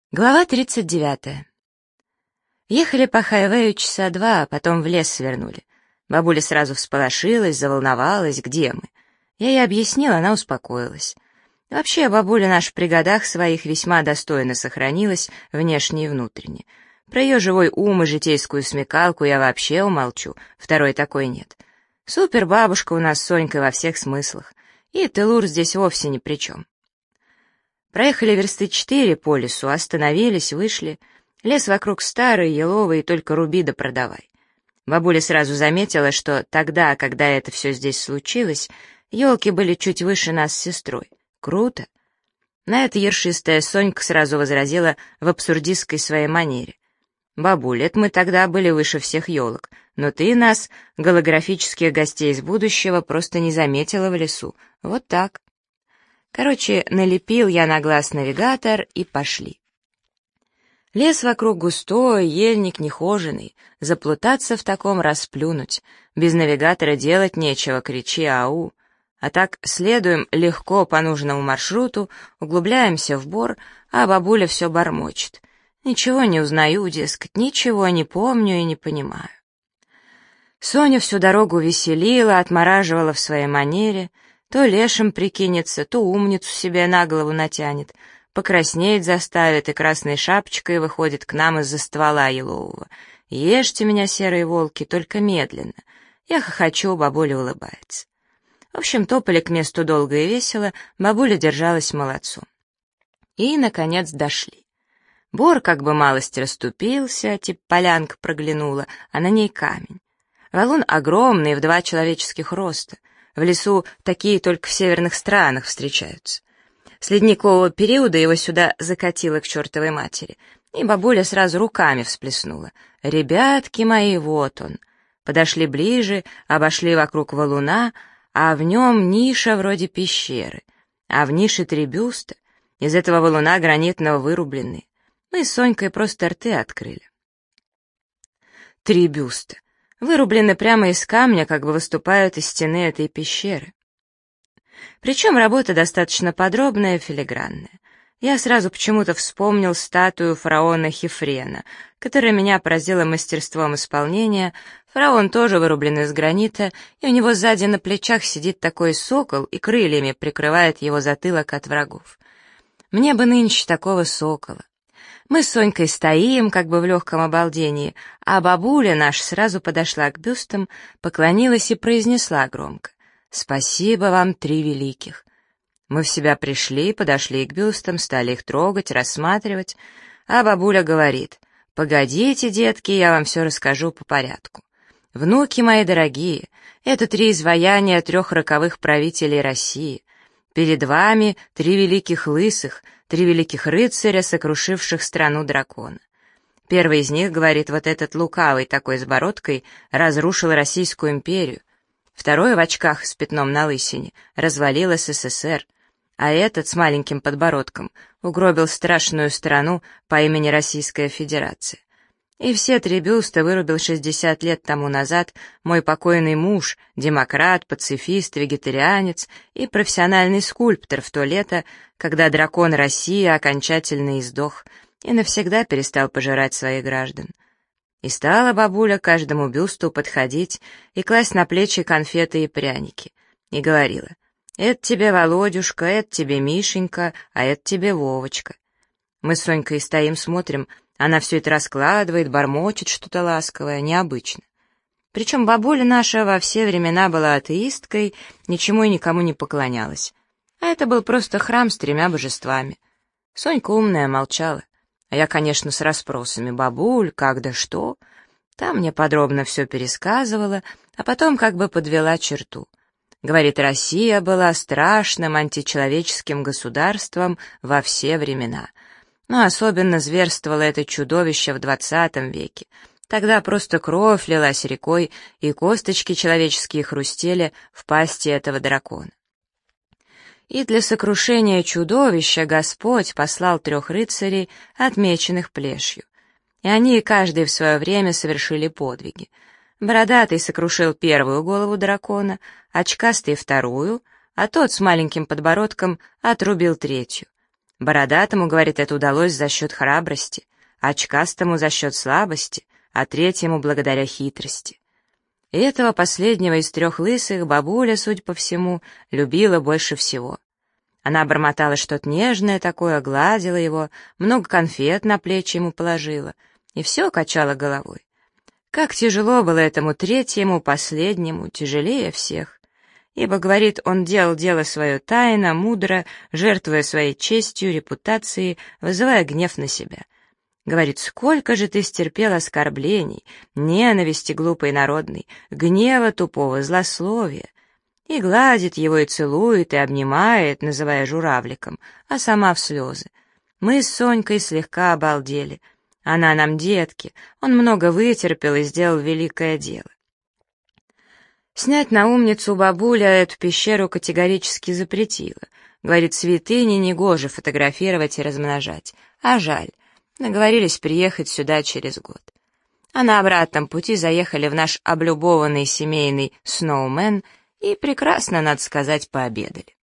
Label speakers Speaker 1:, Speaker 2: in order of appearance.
Speaker 1: Глава 39. Ехали по хайвею часа два, а потом в лес свернули. Бабуля сразу всполошилась, заволновалась, где мы. Я ей объяснила, она успокоилась. Вообще, бабуля наша при годах своих весьма достойно сохранилась, внешне и внутренне. Про ее живой ум и житейскую смекалку я вообще умолчу, второй такой нет. Супер бабушка у нас с Сонькой во всех смыслах, и Телур здесь вовсе ни при чем. Проехали версты 4 по лесу, остановились, вышли. Лес вокруг старый, еловый, только руби да продавай. Бабуля сразу заметила, что тогда, когда это все здесь случилось, елки были чуть выше нас с сестрой. Круто. На это ершистая Сонька сразу возразила в абсурдистской своей манере. «Бабуля, это мы тогда были выше всех елок, но ты нас, голографических гостей из будущего, просто не заметила в лесу. Вот так». Короче, налепил я на глаз навигатор, и пошли. Лес вокруг густой, ельник нехоженый, заплутаться в таком расплюнуть. Без навигатора делать нечего, кричи ау. А так следуем легко по нужному маршруту, углубляемся в бор, а бабуля все бормочет. Ничего не узнаю, дескать, ничего не помню и не понимаю. Соня всю дорогу веселила, отмораживала в своей манере. То лешим прикинется, то умницу себе на голову натянет, покраснеть заставит и красной шапочкой выходит к нам из-за ствола елового. «Ешьте меня, серые волки, только медленно». Я хохочу, бабуля улыбается. В общем, топали к месту долго и весело, бабуля держалась молодцом. И, наконец, дошли. Бор как бы малость расступился, типа полянка проглянула, а на ней камень. Валун огромный, в 2 человеческих роста. В лесу такие только в северных странах встречаются. С ледникового периода его сюда закатило к чертовой матери, и бабуля сразу руками всплеснула. «Ребятки мои, вот он!» Подошли ближе, обошли вокруг валуна, а в нем ниша вроде пещеры, а в нише 3 бюста, из этого валуна гранитного вырубленные. Мы с Сонькой просто рты открыли. 3 бюста. Вырублены прямо из камня, как бы выступают из стены этой пещеры. Причем работа достаточно подробная и филигранная. Я сразу почему-то вспомнил статую фараона Хефрена, которая меня поразила мастерством исполнения. Фараон тоже вырублен из гранита, и у него сзади на плечах сидит такой сокол и крыльями прикрывает его затылок от врагов. Мне бы нынче такого сокола. Мы с Сонькой стоим, как бы в легком обалдении, а бабуля наша сразу подошла к бюстам, поклонилась и произнесла громко: «Спасибо вам, 3 великих». Мы в себя пришли, подошли к бюстам, стали их трогать, рассматривать, а бабуля говорит: «Погодите, детки, я вам все расскажу по порядку. Внуки мои дорогие, это 3 изваяния 3 роковых правителей России. Перед вами 3 великих лысых, 3 великих рыцаря, сокрушивших страну дракона. Первый из них, говорит, вот этот лукавый такой с бородкой, разрушил Российскую империю. Второй в очках с пятном на лысине развалил СССР, а этот с маленьким подбородком угробил страшную страну по имени Российская Федерация. И все 3 бюста вырубил 60 лет тому назад мой покойный муж, демократ, пацифист, вегетарианец и профессиональный скульптор в то лето, когда дракон России окончательно издох и навсегда перестал пожирать своих граждан. И стала бабуля к каждому бюсту подходить и класть на плечи конфеты и пряники. И говорила: «Это тебе Володюшка, это тебе Мишенька, а это тебе Вовочка». Мы с Сонькой стоим, смотрим. Она все это раскладывает, бормочет что-то ласковое, необычно. Причем бабуля наша во все времена была атеисткой, ничему и никому не поклонялась. А это был просто храм с 3 божествами. Сонька умная молчала. А я, конечно, с расспросами: «Бабуль, как да что?» Там мне подробно все пересказывала, а потом как бы подвела черту. Говорит, Россия была страшным античеловеческим государством во все времена. Но особенно зверствовало это чудовище в 20 веке. Тогда просто кровь лилась рекой, и косточки человеческие хрустели в пасти этого дракона. И для сокрушения чудовища Господь послал 3 рыцарей, отмеченных плешью. И они каждый в свое время совершили подвиги. Бородатый сокрушил 1 голову дракона, очкастый — 2, а тот с маленьким подбородком отрубил 3. Бородатому, говорит, это удалось за счет храбрости, очкастому за счет слабости, а третьему благодаря хитрости. И этого последнего из 3 лысых бабуля, судя по всему, любила больше всего. Она бормотала что-то нежное такое, гладила его, много конфет на плечи ему положила, и все качала головой. Как тяжело было этому третьему, последнему, тяжелее всех. Ибо, говорит, он делал дело свое тайно, мудро, жертвуя своей честью, репутацией, вызывая гнев на себя. Говорит, сколько же ты стерпел оскорблений, ненависти глупой народной, гнева тупого, злословия. И гладит его, и целует, и обнимает, называя журавликом, а сама в слезы. Мы с Сонькой слегка обалдели. Она нам детки, он много вытерпел и сделал великое дело. Снять на умницу бабуля эту пещеру категорически запретила. Говорит, святыни негоже фотографировать и размножать. А жаль. Наговорились приехать сюда через год. А на обратном пути заехали в наш облюбованный семейный Сноумен и прекрасно, надо сказать, пообедали.